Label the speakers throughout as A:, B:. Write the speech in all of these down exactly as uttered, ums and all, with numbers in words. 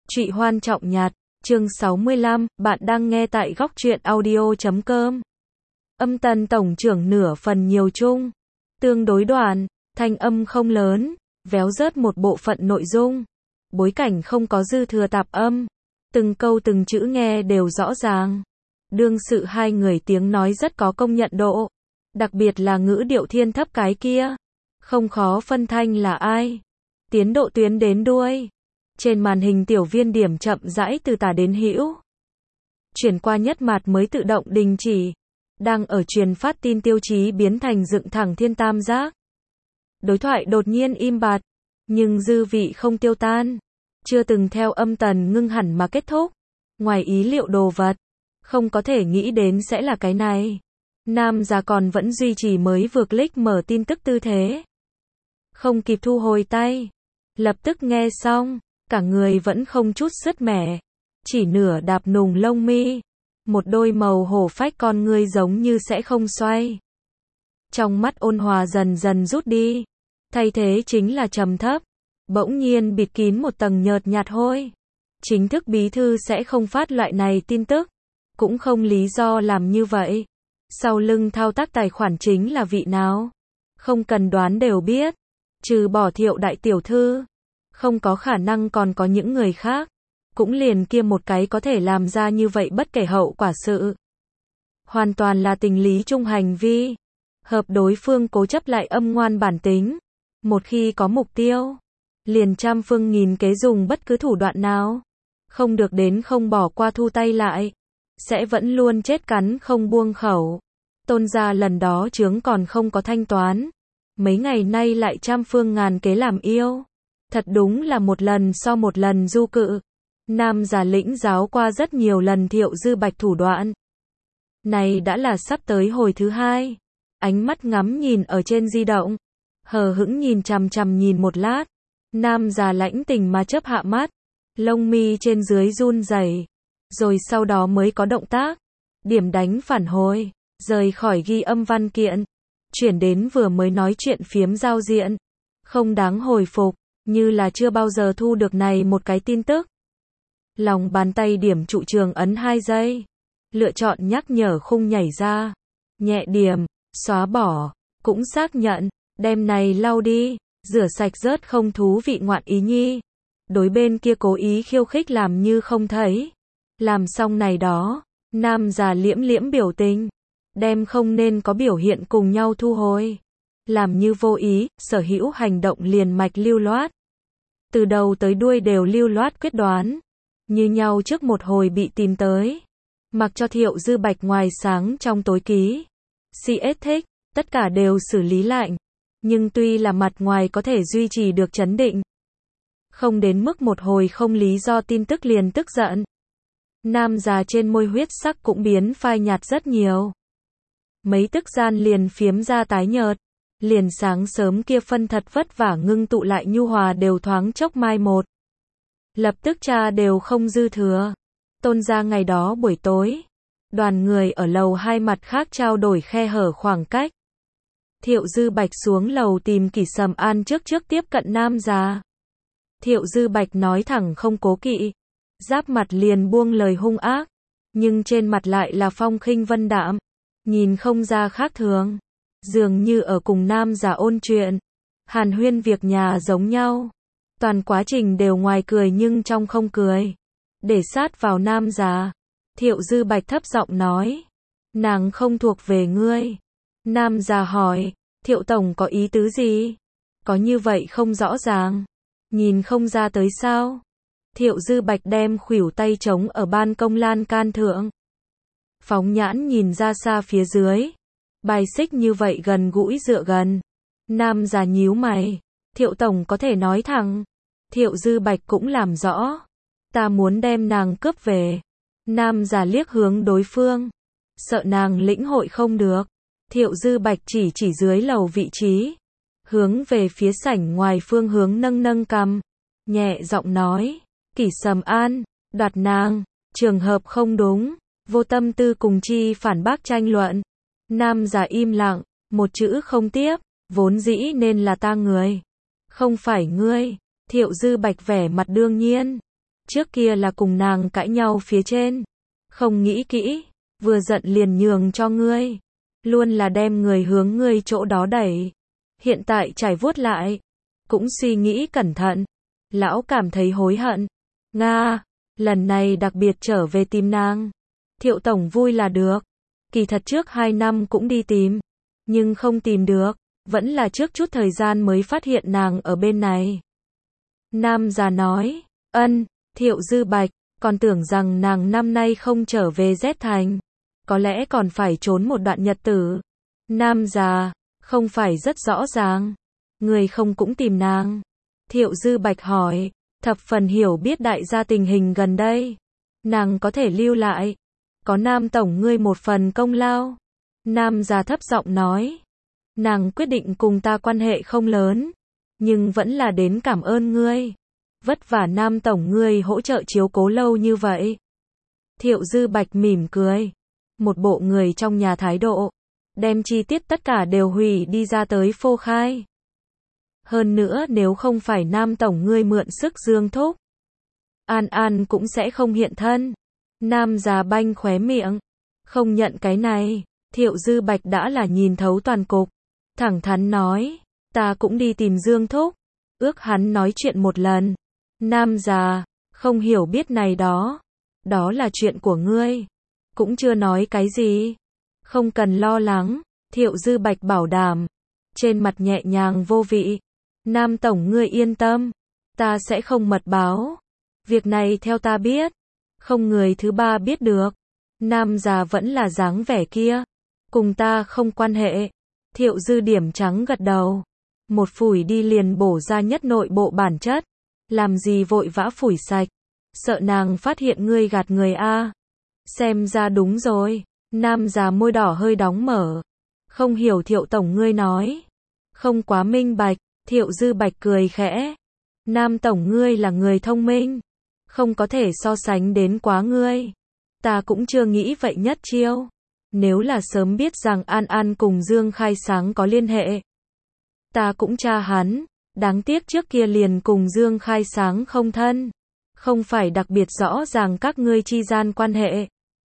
A: Trụy Hoan Trọng Nhạt, chương sáu mươi lăm, bạn đang nghe tại góc truyện audio chấm com. Âm Tần tổng trưởng nửa phần nhiều chung, tương đối đoạn, thanh âm không lớn, véo rớt một bộ phận nội dung, bối cảnh không có dư thừa tạp âm, từng câu từng chữ nghe đều rõ ràng. Đương sự hai người tiếng nói rất có công nhận độ, đặc biệt là ngữ điệu thiên thấp cái kia, không khó phân thanh là ai. Tiến độ tuyến đến đuôi. Trên màn hình tiểu viên điểm chậm rãi từ tả đến hữu. Chuyển qua nhất mạt mới tự động đình chỉ. Đang ở truyền phát tin tiêu chí biến thành dựng thẳng thiên tam giác. Đối thoại đột nhiên im bặt, nhưng dư vị không tiêu tan. Chưa từng theo âm tần ngưng hẳn mà kết thúc. Ngoài ý liệu đồ vật, không có thể nghĩ đến sẽ là cái này. Nam già còn vẫn duy trì mới vừa click mở tin tức tư thế. Không kịp thu hồi tay. Lập tức nghe xong. Cả người vẫn không chút sứt mẻ, chỉ nửa đạp nùng lông mi, một đôi màu hổ phách con ngươi giống như sẽ không xoay. Trong mắt ôn hòa dần dần rút đi, thay thế chính là trầm thấp, bỗng nhiên bịt kín một tầng nhợt nhạt hôi. Chính thức bí thư sẽ không phát loại này tin tức, cũng không lý do làm như vậy. Sau lưng thao tác tài khoản chính là vị nào? Không cần đoán đều biết, trừ bỏ Thiệu đại tiểu thư. Không có khả năng còn có những người khác. Cũng liền kia một cái có thể làm ra như vậy bất kể hậu quả sự. Hoàn toàn là tình lý chung hành vi. Hợp đối phương cố chấp lại âm ngoan bản tính. Một khi có mục tiêu, liền trăm phương nghìn kế dùng bất cứ thủ đoạn nào. Không được đến không bỏ qua thu tay lại. Sẽ vẫn luôn chết cắn không buông khẩu. Tôn gia lần đó chướng còn không có thanh toán. Mấy ngày nay lại trăm phương ngàn kế làm yêu. Thật đúng là một lần so một lần du cự. Nam già lĩnh giáo qua rất nhiều lần Thiệu Dư Bạch thủ đoạn. Này đã là sắp tới hồi thứ hai. Ánh mắt ngắm nhìn ở trên di động. Hờ hững nhìn chằm chằm nhìn một lát. Nam già lãnh tình mà chớp hạ mắt. Lông mi trên dưới run rẩy. Rồi sau đó mới có động tác. Điểm đánh phản hồi. Rời khỏi ghi âm văn kiện. Chuyển đến vừa mới nói chuyện phiếm giao diện. Không đáng hồi phục. Như là chưa bao giờ thu được này một cái tin tức. Lòng bàn tay điểm trụ trường ấn hai giây. Lựa chọn nhắc nhở khung nhảy ra. Nhẹ điểm, xóa bỏ, cũng xác nhận, đem này lau đi, rửa sạch rớt không thú vị ngoạn ý nhi. Đối bên kia cố ý khiêu khích làm như không thấy. Làm xong này đó, nam già liễm liễm biểu tình. Đem không nên có biểu hiện cùng nhau thu hồi. Làm như vô ý, sở hữu hành động liền mạch lưu loát. Từ đầu tới đuôi đều lưu loát quyết đoán. Như nhau trước một hồi bị tìm tới. Mặc cho Thiệu Dư Bạch ngoài sáng trong tối ký. xê ét thích, tất cả đều xử lý lạnh. Nhưng tuy là mặt ngoài có thể duy trì được trấn định. Không đến mức một hồi không lý do tin tức liền tức giận. Nam già trên môi huyết sắc cũng biến phai nhạt rất nhiều. Mấy tức gian liền phiếm ra tái nhợt. Liền sáng sớm kia phân thật vất vả ngưng tụ lại nhu hòa đều thoáng chốc mai một. Lập tức cha đều không dư thừa. Tôn gia ngày đó buổi tối. Đoàn người ở lầu hai mặt khác trao đổi khe hở khoảng cách. Thiệu Dư Bạch xuống lầu tìm Kỷ Sầm An trước trước tiếp cận nam già. Thiệu Dư Bạch nói thẳng không cố kỵ. Giáp mặt liền buông lời hung ác. Nhưng trên mặt lại là phong khinh vân đạm. Nhìn không ra khác thường. Dường như ở cùng nam già ôn chuyện. Hàn huyên việc nhà giống nhau. Toàn quá trình đều ngoài cười nhưng trong không cười. Để sát vào nam già. Thiệu Dư Bạch thấp giọng nói. Nàng không thuộc về ngươi. Nam già hỏi. Thiệu tổng có ý tứ gì? Có như vậy không rõ ràng. Nhìn không ra tới sao? Thiệu Dư Bạch đem khuỷu tay trống ở ban công lan can thượng. Phóng nhãn nhìn ra xa phía dưới. Bài xích như vậy gần gũi dựa gần. Nam già nhíu mày. Thiệu tổng có thể nói thẳng. Thiệu Dư Bạch cũng làm rõ. Ta muốn đem nàng cướp về. Nam già liếc hướng đối phương. Sợ nàng lĩnh hội không được. Thiệu Dư Bạch chỉ chỉ dưới lầu vị trí. Hướng về phía sảnh ngoài phương hướng nâng nâng cằm. Nhẹ giọng nói. Kỷ Sầm An, đoạt nàng. Trường hợp không đúng. Vô tâm tư cùng chi phản bác tranh luận. Nam già im lặng, một chữ không tiếp, vốn dĩ nên là ta người. Không phải ngươi. Thiệu Dư Bạch vẻ mặt đương nhiên. Trước kia là cùng nàng cãi nhau phía trên. Không nghĩ kỹ, vừa giận liền nhường cho ngươi. Luôn là đem người hướng ngươi chỗ đó đẩy. Hiện tại trải vuốt lại, cũng suy nghĩ cẩn thận. Lão cảm thấy hối hận. Nga, lần này đặc biệt trở về tìm nàng. Thiệu tổng vui là được. Kỳ thật trước hai năm cũng đi tìm, nhưng không tìm được, vẫn là trước chút thời gian mới phát hiện nàng ở bên này. Nam già nói, ân, Thiệu Dư Bạch, còn tưởng rằng nàng năm nay không trở về Z thành, có lẽ còn phải trốn một đoạn nhật tử. Nam già, không phải rất rõ ràng, người không cũng tìm nàng. Thiệu Dư Bạch hỏi, thập phần hiểu biết đại gia tình hình gần đây, nàng có thể lưu lại, có Nam tổng ngươi một phần công lao. Nam già thấp giọng nói, nàng quyết định cùng ta quan hệ không lớn, nhưng vẫn là đến cảm ơn ngươi. Vất vả Nam tổng ngươi hỗ trợ chiếu cố lâu như vậy. Thiệu Dư Bạch mỉm cười, một bộ người trong nhà thái độ, đem chi tiết tất cả đều hủy đi ra tới phô khai. Hơn nữa nếu không phải Nam tổng ngươi mượn sức Dương thúc, An An cũng sẽ không hiện thân. Nam già banh khóe miệng, không nhận cái này. Thiệu Dư Bạch đã là nhìn thấu toàn cục, thẳng thắn nói, ta cũng đi tìm Dương thúc, ước hắn nói chuyện một lần. Nam già, không hiểu biết này đó, đó là chuyện của ngươi, cũng chưa nói cái gì, không cần lo lắng. Thiệu Dư Bạch bảo đảm, trên mặt nhẹ nhàng vô vị. Nam tổng ngươi yên tâm, ta sẽ không mật báo, việc này theo ta biết, không người thứ ba biết được. Nam già vẫn là dáng vẻ kia, cùng ta không quan hệ. Thiệu Dư điểm trắng gật đầu, một phủi đi liền bổ ra nhất nội bộ bản chất, làm gì vội vã phủi sạch, sợ nàng phát hiện ngươi gạt người a. Xem ra đúng rồi. Nam già môi đỏ hơi đóng mở, không hiểu Thiệu tổng ngươi nói, không quá minh bạch. Thiệu Dư Bạch cười khẽ, Nam tổng ngươi là người thông minh, không có thể so sánh đến quá ngươi, ta cũng chưa nghĩ vậy nhất chiêu. Nếu là sớm biết rằng An An cùng Dương Khai Sáng có liên hệ, ta cũng tra hắn, đáng tiếc trước kia liền cùng Dương Khai Sáng không thân, không phải đặc biệt rõ ràng các ngươi chi gian quan hệ.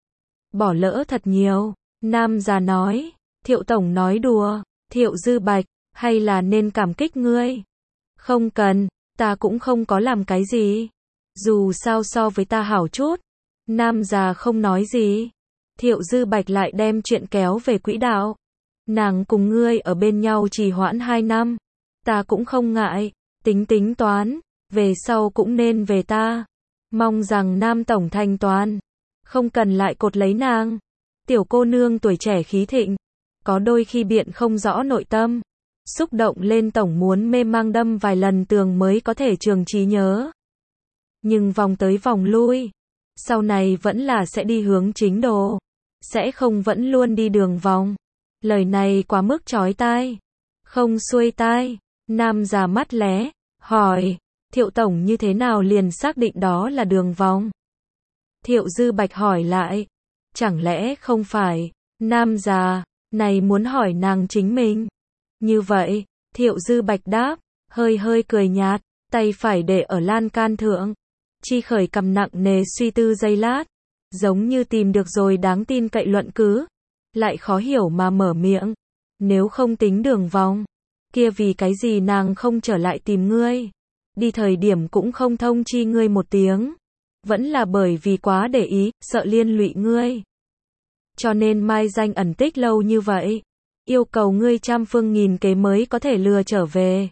A: Bỏ lỡ thật nhiều. Nam già nói, Thiệu tổng nói đùa. Thiệu Dư Bạch, hay là nên cảm kích ngươi. Không cần, ta cũng không có làm cái gì, dù sao so với ta hảo chút. Nam già không nói gì. Thiệu Dư Bạch lại đem chuyện kéo về quỹ đạo. Nàng cùng ngươi ở bên nhau trì hoãn hai năm, ta cũng không ngại, tính tính toán, về sau cũng nên về ta. Mong rằng Nam tổng thành toán, không cần lại cột lấy nàng. Tiểu cô nương tuổi trẻ khí thịnh, có đôi khi biện không rõ nội tâm, xúc động lên tổng muốn mê mang đâm vài lần tường mới có thể trường trí nhớ. Nhưng vòng tới vòng lui, sau này vẫn là sẽ đi hướng chính đồ, sẽ không vẫn luôn đi đường vòng. Lời này quá mức chói tai, không xuôi tai. Nam già mắt lé, hỏi, Thiệu tổng như thế nào liền xác định đó là đường vòng? Thiệu Dư Bạch hỏi lại, chẳng lẽ không phải? Nam già, này muốn hỏi nàng chính mình. Như vậy, Thiệu Dư Bạch đáp, hơi hơi cười nhạt, tay phải để ở lan can thượng. Chi khởi cầm nặng nề suy tư giây lát, giống như tìm được rồi đáng tin cậy luận cứ, lại khó hiểu mà mở miệng. Nếu không tính đường vòng, kia vì cái gì nàng không trở lại tìm ngươi? Đi thời điểm cũng không thông chi ngươi một tiếng. Vẫn là bởi vì quá để ý, sợ liên lụy ngươi. Cho nên mai danh ẩn tích lâu như vậy, yêu cầu ngươi trăm phương nghìn kế mới có thể lừa trở về.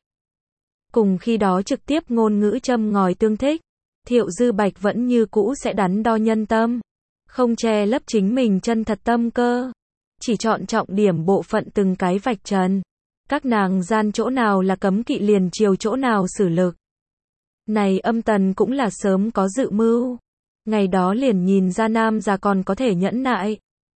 A: Cùng khi đó trực tiếp ngôn ngữ châm ngòi tương thích, Thiệu Dư Bạch vẫn như cũ sẽ đắn đo nhân tâm, không che lấp chính mình chân thật tâm cơ, chỉ chọn trọng điểm bộ phận từng cái vạch trần. Các nàng gian chỗ nào là cấm kỵ liền chiều chỗ nào xử lực. Này Âm Tần cũng là sớm có dự mưu, ngày đó liền nhìn ra Nam già còn có thể nhẫn nại,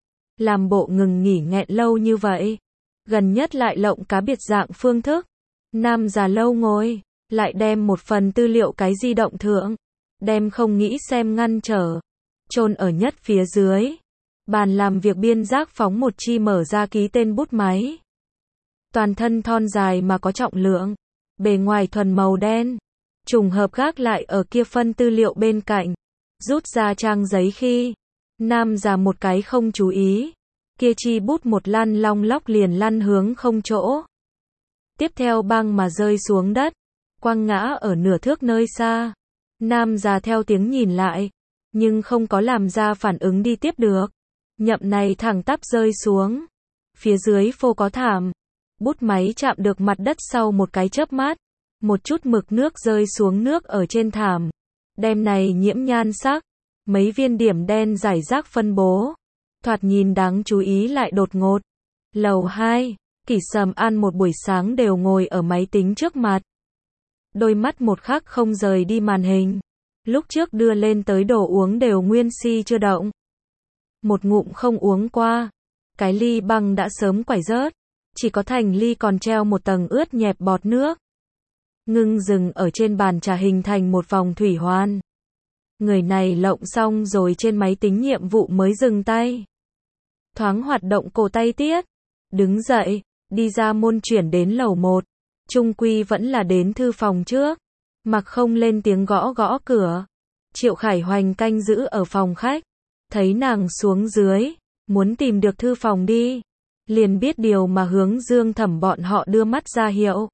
A: làm bộ ngừng nghỉ nghẹn lâu như vậy, gần nhất lại lộng cá biệt dạng phương thức. Nam già lâu ngồi, lại đem một phần tư liệu cái di động thượng, đem không nghĩ xem ngăn trở, chôn ở nhất phía dưới. Bàn làm việc biên giác phóng một chi mở ra ký tên bút máy. Toàn thân thon dài mà có trọng lượng, bề ngoài thuần màu đen, trùng hợp gác lại ở kia phân tư liệu bên cạnh. Rút ra trang giấy khi nam già một cái không chú ý, kia chi bút một lăn long lóc liền lăn hướng không chỗ. Tiếp theo băng mà rơi xuống đất, quăng ngã ở nửa thước nơi xa. Nam già theo tiếng nhìn lại, nhưng không có làm ra phản ứng đi tiếp được. Nhậm này thẳng tắp rơi xuống. Phía dưới phô có thảm. Bút máy chạm được mặt đất sau một cái chớp mắt. Một chút mực nước rơi xuống nước ở trên thảm. Đem này nhiễm nhan sắc. Mấy viên điểm đen rải rác phân bố. Thoạt nhìn đáng chú ý lại đột ngột. Lầu hai, Kỷ Sầm An một buổi sáng đều ngồi ở máy tính trước mặt. Đôi mắt một khắc không rời đi màn hình. Lúc trước đưa lên tới đồ uống đều nguyên si chưa động. Một ngụm không uống qua. Cái ly băng đã sớm quẩy rớt. Chỉ có thành ly còn treo một tầng ướt nhẹp bọt nước. Ngưng dừng ở trên bàn trà hình thành một vòng thủy hoan. Người này lộng xong rồi trên máy tính nhiệm vụ mới dừng tay. Thoáng hoạt động cổ tay tiết. Đứng dậy, đi ra môn chuyển đến lầu một. Trung quy vẫn là đến thư phòng trước. Mặc không lên tiếng gõ gõ cửa. Triệu Khải Hoành canh giữ ở phòng khách. Thấy nàng xuống dưới, muốn tìm được thư phòng đi. Liền biết điều mà hướng Dương Thẩm bọn họ đưa mắt ra hiệu.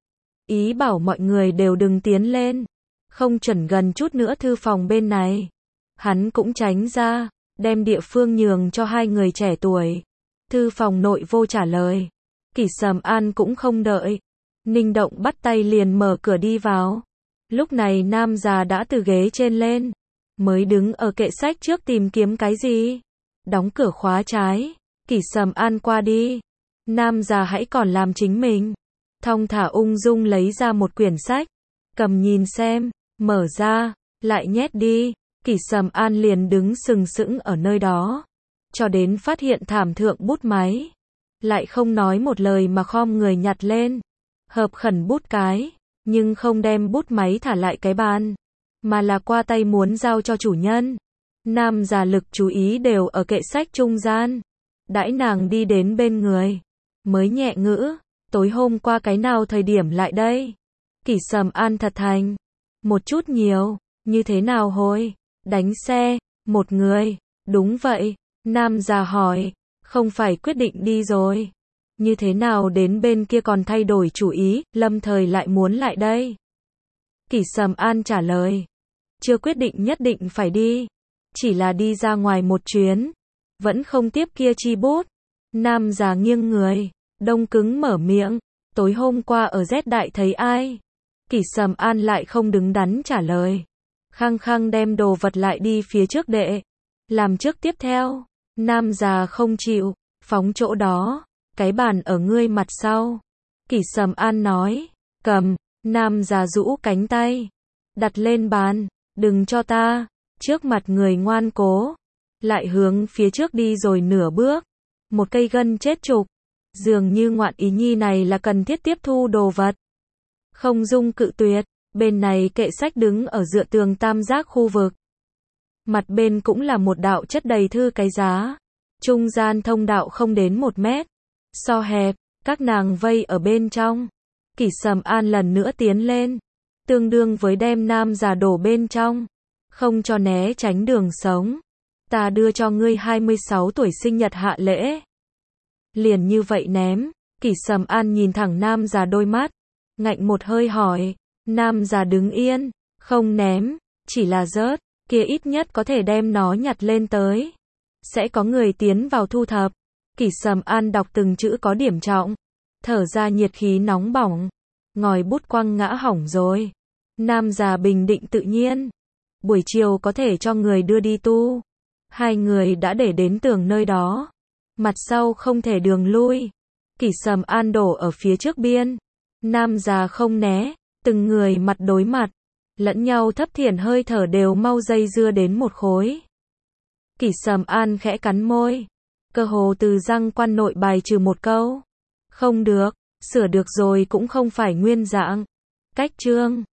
A: Ý bảo mọi người đều đừng tiến lên. Không chuẩn gần chút nữa thư phòng bên này. Hắn cũng tránh ra, đem địa phương nhường cho hai người trẻ tuổi. Thư phòng nội vô trả lời. Kỷ Sầm An cũng không đợi. Ninh Động bắt tay liền mở cửa đi vào. Lúc này nam già đã từ ghế trên lên. Mới đứng ở kệ sách trước tìm kiếm cái gì. Đóng cửa khóa trái. Kỷ Sầm An qua đi. Nam già hãy còn làm chính mình. Thong thả ung dung lấy ra một quyển sách. Cầm nhìn xem. Mở ra. Lại nhét đi. Kỷ Sầm An liền đứng sừng sững ở nơi đó. Cho đến phát hiện thảm thượng bút máy. Lại không nói một lời mà khom người nhặt lên. Hợp khẩn bút cái. Nhưng không đem bút máy thả lại cái bàn. Mà là qua tay muốn giao cho chủ nhân. Nam già lực chú ý đều ở kệ sách trung gian. Đãi nàng đi đến bên người. Mới nhẹ ngữ. Tối hôm qua cái nào thời điểm lại đây? Kỷ Sầm An thật thành. Một chút nhiều. Như thế nào hồi? Đánh xe. Một người. Đúng vậy. Nam già hỏi. Không phải quyết định đi rồi. Như thế nào đến bên kia còn thay đổi chủ ý, lâm thời lại muốn lại đây? Kỷ Sầm An trả lời. Chưa quyết định nhất định phải đi. Chỉ là đi ra ngoài một chuyến. Vẫn không tiếp kia chi bút. Nam già nghiêng người. Đông cứng mở miệng. Tối hôm qua ở Z Đại thấy ai? Kỷ Sầm An lại không đứng đắn trả lời. Khăng khăng đem đồ vật lại đi phía trước đệ. Làm trước tiếp theo. Nam già không chịu. Phóng chỗ đó. Cái bàn ở ngươi mặt sau. Kỷ Sầm An nói. Cầm. Nam già rũ cánh tay. Đặt lên bàn. Đừng cho ta. Trước mặt người ngoan cố. Lại hướng phía trước đi rồi nửa bước. Một cây gân chết trục. Dường như ngoạn ý nhi này là cần thiết tiếp thu đồ vật. Không dung cự tuyệt. Bên này kệ sách đứng ở dựa tường tam giác khu vực. Mặt bên cũng là một đạo chất đầy thư cái giá. Trung gian thông đạo không đến một mét. So hẹp, các nàng vây ở bên trong. Kỷ Sầm An lần nữa tiến lên. Tương đương với đem nam già đổ bên trong. Không cho né tránh đường sống. Ta đưa cho ngươi hai mươi sáu tuổi sinh nhật hạ lễ. Liền như vậy ném. Kỷ Sầm An nhìn thẳng nam già đôi mắt. Ngạnh một hơi hỏi. Nam già đứng yên. Không ném. Chỉ là rớt. Kia ít nhất có thể đem nó nhặt lên tới. Sẽ có người tiến vào thu thập. Kỷ Sầm An đọc từng chữ có điểm trọng. Thở ra nhiệt khí nóng bỏng. Ngòi bút quăng ngã hỏng rồi. Nam già bình định tự nhiên. Buổi chiều có thể cho người đưa đi tu. Hai người đã để đến tường nơi đó. Mặt sau không thể đường lui. Kỷ Sầm An đổ ở phía trước biên. Nam già không né. Từng người mặt đối mặt. Lẫn nhau thấp thiển hơi thở đều mau dây dưa đến một khối. Kỷ Sầm An khẽ cắn môi. Cơ hồ từ răng quan nội bài trừ một câu. Không được. Sửa được rồi cũng không phải nguyên dạng. Cách chương.